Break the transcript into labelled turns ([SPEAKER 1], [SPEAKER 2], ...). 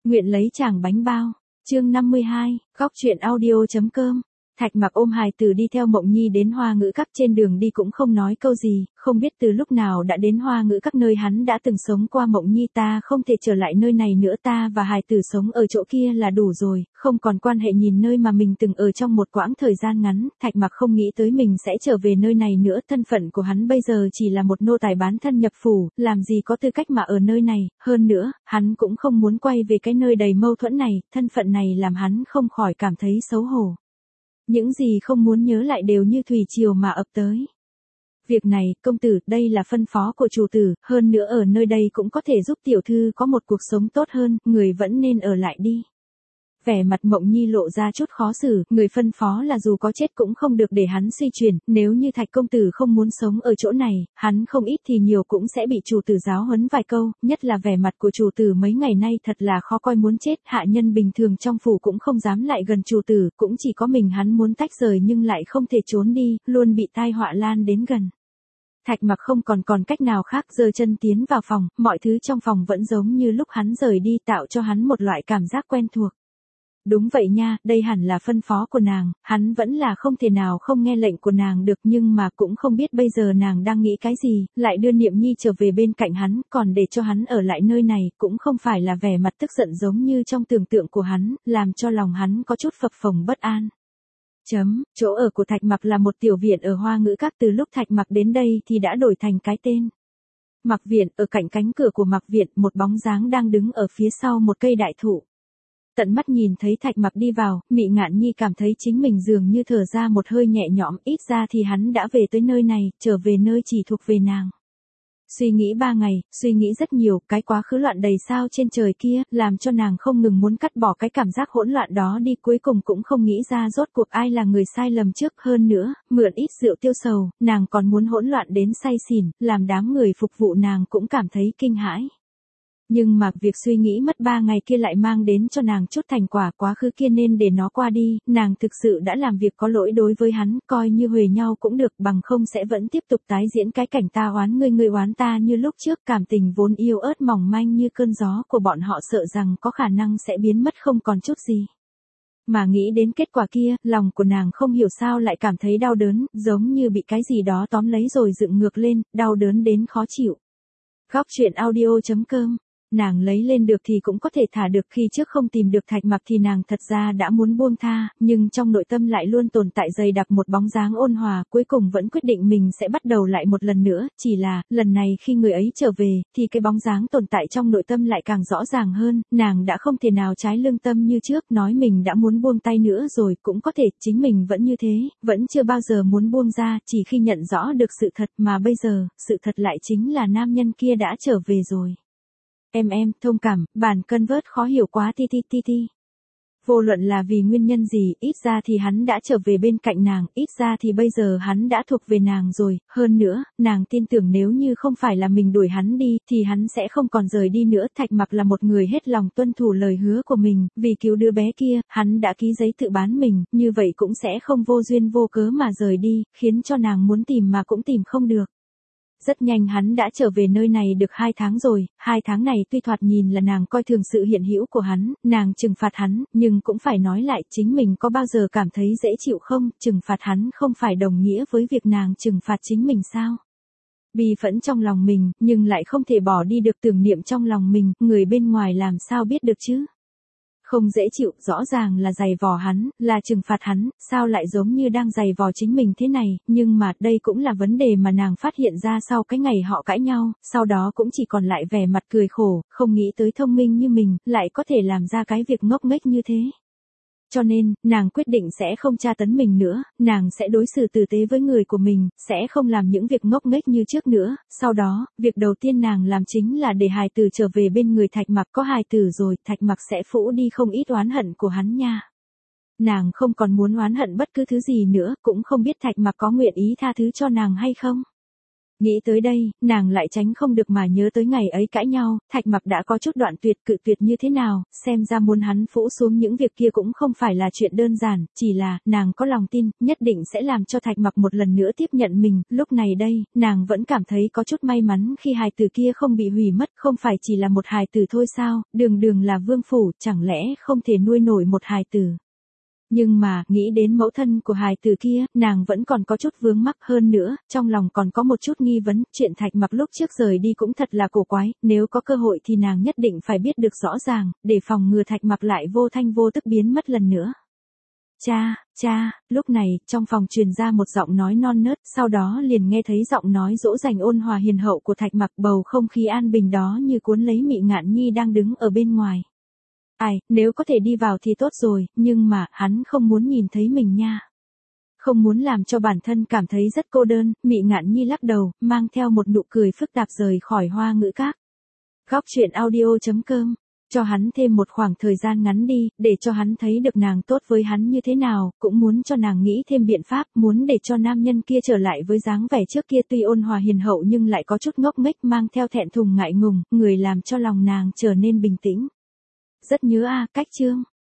[SPEAKER 1] Nguyện lấy chàng bánh bao. Chương 52, góc truyện audio.com. Thạch Mặc ôm hài tử đi theo Mộng Nhi đến Hoa Ngữ Các, trên đường đi cũng không nói câu gì, không biết từ lúc nào đã đến Hoa Ngữ Các nơi hắn đã từng sống qua. Mộng Nhi, ta không thể trở lại nơi này nữa, ta và hài tử sống ở chỗ kia là đủ rồi, không còn quan hệ. Nhìn nơi mà mình từng ở trong một quãng thời gian ngắn, Thạch Mặc không nghĩ tới mình sẽ trở về nơi này nữa. Thân phận của hắn bây giờ chỉ là một nô tài bán thân nhập phủ, làm gì có tư cách mà ở nơi này, hơn nữa, hắn cũng không muốn quay về cái nơi đầy mâu thuẫn này, thân phận này làm hắn không khỏi cảm thấy xấu hổ. Những gì không muốn nhớ lại đều như thủy triều mà ập tới. Việc này, công tử, đây là phân phó của chủ tử, hơn nữa ở nơi đây cũng có thể giúp tiểu thư có một cuộc sống tốt hơn, người vẫn nên ở lại đi. Vẻ mặt Mộng Nhi lộ ra chút khó xử, người phân phó là dù có chết cũng không được để hắn suy chuyển, nếu như Thạch công tử không muốn sống ở chỗ này, hắn không ít thì nhiều cũng sẽ bị chủ tử giáo huấn vài câu, nhất là vẻ mặt của chủ tử mấy ngày nay thật là khó coi muốn chết, hạ nhân bình thường trong phủ cũng không dám lại gần chủ tử, cũng chỉ có mình hắn muốn tách rời nhưng lại không thể trốn đi, luôn bị tai họa lan đến gần. Thạch Mặc không còn cách nào khác, giơ chân tiến vào phòng, mọi thứ trong phòng vẫn giống như lúc hắn rời đi, tạo cho hắn một loại cảm giác quen thuộc. Đúng vậy nha, đây hẳn là phân phó của nàng, hắn vẫn là không thể nào không nghe lệnh của nàng được, nhưng mà cũng không biết bây giờ nàng đang nghĩ cái gì, lại đưa Niệm Nhi trở về bên cạnh hắn, còn để cho hắn ở lại nơi này, cũng không phải là vẻ mặt tức giận giống như trong tưởng tượng của hắn, làm cho lòng hắn có chút phập phồng bất an. Chỗ ở của Thạch Mặc là một tiểu viện ở Hoa Ngữ Các, từ lúc Thạch Mặc đến đây thì đã đổi thành cái tên Mặc Viện. Ở cạnh cánh cửa của Mặc Viện, một bóng dáng đang đứng ở phía sau một cây đại thụ. Tận mắt nhìn thấy Thạch Mặc đi vào, Mị Ngạn Nhi cảm thấy chính mình dường như thở ra một hơi nhẹ nhõm, ít ra thì hắn đã về tới nơi này, trở về nơi chỉ thuộc về nàng. Suy nghĩ 3 ngày, suy nghĩ rất nhiều, cái quá khứ loạn đầy sao trên trời kia, làm cho nàng không ngừng muốn cắt bỏ cái cảm giác hỗn loạn đó đi, cuối cùng cũng không nghĩ ra rốt cuộc ai là người sai lầm trước, hơn nữa, mượn ít rượu tiêu sầu, nàng còn muốn hỗn loạn đến say xỉn, làm đám người phục vụ nàng cũng cảm thấy kinh hãi. Nhưng mà việc suy nghĩ mất 3 ngày kia lại mang đến cho nàng chút thành quả, quá khứ kia nên để nó qua đi, nàng thực sự đã làm việc có lỗi đối với hắn, coi như huề nhau cũng được, bằng không sẽ vẫn tiếp tục tái diễn cái cảnh ta oán ngươi, ngươi oán ta như lúc trước. Cảm tình vốn yếu ớt mỏng manh như cơn gió của bọn họ sợ rằng có khả năng sẽ biến mất không còn chút gì. Mà nghĩ đến kết quả kia, lòng của nàng không hiểu sao lại cảm thấy đau đớn, giống như bị cái gì đó tóm lấy rồi dựng ngược lên, đau đớn đến khó chịu. Góc truyện audio.com. Nàng lấy lên được thì cũng có thể thả được, khi trước không tìm được Thạch Mặc thì nàng thật ra đã muốn buông tha, nhưng trong nội tâm lại luôn tồn tại dày đặc một bóng dáng ôn hòa, cuối cùng vẫn quyết định mình sẽ bắt đầu lại một lần nữa, chỉ là, lần này khi người ấy trở về, thì cái bóng dáng tồn tại trong nội tâm lại càng rõ ràng hơn, nàng đã không thể nào trái lương tâm như trước, nói mình đã muốn buông tay nữa rồi, cũng có thể, chính mình vẫn như thế, vẫn chưa bao giờ muốn buông ra, chỉ khi nhận rõ được sự thật, mà bây giờ, sự thật lại chính là nam nhân kia đã trở về rồi. Em, thông cảm, bản cân vớt khó hiểu quá ti. Vô luận là vì nguyên nhân gì, ít ra thì hắn đã trở về bên cạnh nàng, ít ra thì bây giờ hắn đã thuộc về nàng rồi, hơn nữa, nàng tin tưởng nếu như không phải là mình đuổi hắn đi, thì hắn sẽ không còn rời đi nữa. Thạch Mặc là một người hết lòng tuân thủ lời hứa của mình, vì cứu đứa bé kia, hắn đã ký giấy tự bán mình, như vậy cũng sẽ không vô duyên vô cớ mà rời đi, khiến cho nàng muốn tìm mà cũng tìm không được. Rất nhanh hắn đã trở về nơi này được 2 tháng rồi, 2 tháng này tuy thoạt nhìn là nàng coi thường sự hiện hữu của hắn, nàng trừng phạt hắn, nhưng cũng phải nói lại, chính mình có bao giờ cảm thấy dễ chịu không, trừng phạt hắn không phải đồng nghĩa với việc nàng trừng phạt chính mình sao? Bi phẫn trong lòng mình, nhưng lại không thể bỏ đi được tưởng niệm trong lòng mình, người bên ngoài làm sao biết được chứ? Không dễ chịu, rõ ràng là giày vò hắn, là trừng phạt hắn, sao lại giống như đang giày vò chính mình thế này, nhưng mà đây cũng là vấn đề mà nàng phát hiện ra sau cái ngày họ cãi nhau, sau đó cũng chỉ còn lại vẻ mặt cười khổ, không nghĩ tới thông minh như mình, lại có thể làm ra cái việc ngốc nghếch như thế. Cho nên, nàng quyết định sẽ không tra tấn mình nữa, nàng sẽ đối xử tử tế với người của mình, sẽ không làm những việc ngốc nghếch như trước nữa. Sau đó, việc đầu tiên nàng làm chính là để hài tử trở về bên người Thạch Mặc, có hài tử rồi, Thạch Mặc sẽ phũ đi không ít oán hận của hắn nha. Nàng không còn muốn oán hận bất cứ thứ gì nữa, cũng không biết Thạch Mặc có nguyện ý tha thứ cho nàng hay không. Nghĩ tới đây, nàng lại tránh không được mà nhớ tới ngày ấy cãi nhau, Thạch Mặc đã có chút đoạn tuyệt cự tuyệt như thế nào, xem ra muốn hắn phũ xuống những việc kia cũng không phải là chuyện đơn giản, chỉ là, nàng có lòng tin, nhất định sẽ làm cho Thạch Mặc một lần nữa tiếp nhận mình, lúc này đây, nàng vẫn cảm thấy có chút may mắn khi hài tử kia không bị hủy mất, không phải chỉ là một hài tử thôi sao, đường đường là vương phủ, chẳng lẽ không thể nuôi nổi một hài tử. Nhưng mà, nghĩ đến mẫu thân của hài tử kia, nàng vẫn còn có chút vướng mắc hơn nữa, trong lòng còn có một chút nghi vấn, chuyện Thạch Mặc lúc trước rời đi cũng thật là cổ quái, nếu có cơ hội thì nàng nhất định phải biết được rõ ràng, để phòng ngừa Thạch Mặc lại vô thanh vô tức biến mất lần nữa. Cha, lúc này, trong phòng truyền ra một giọng nói non nớt, sau đó liền nghe thấy giọng nói dỗ dành ôn hòa hiền hậu của Thạch Mặc, bầu không khí an bình đó như cuốn lấy Mị Ngạn Nhi đang đứng ở bên ngoài. Ai, nếu có thể đi vào thì tốt rồi, nhưng mà, hắn không muốn nhìn thấy mình nha. Không muốn làm cho bản thân cảm thấy rất cô đơn, Mị Ngạn Nhi lắc đầu, mang theo một nụ cười phức tạp rời khỏi Hoa Ngữ Các. Góc truyện audio.com, cho hắn thêm một khoảng thời gian ngắn đi, để cho hắn thấy được nàng tốt với hắn như thế nào, cũng muốn cho nàng nghĩ thêm biện pháp, muốn để cho nam nhân kia trở lại với dáng vẻ trước kia tuy ôn hòa hiền hậu nhưng lại có chút ngốc nghếch mang theo thẹn thùng ngại ngùng, người làm cho lòng nàng trở nên bình tĩnh. Rất nhớ cách chương.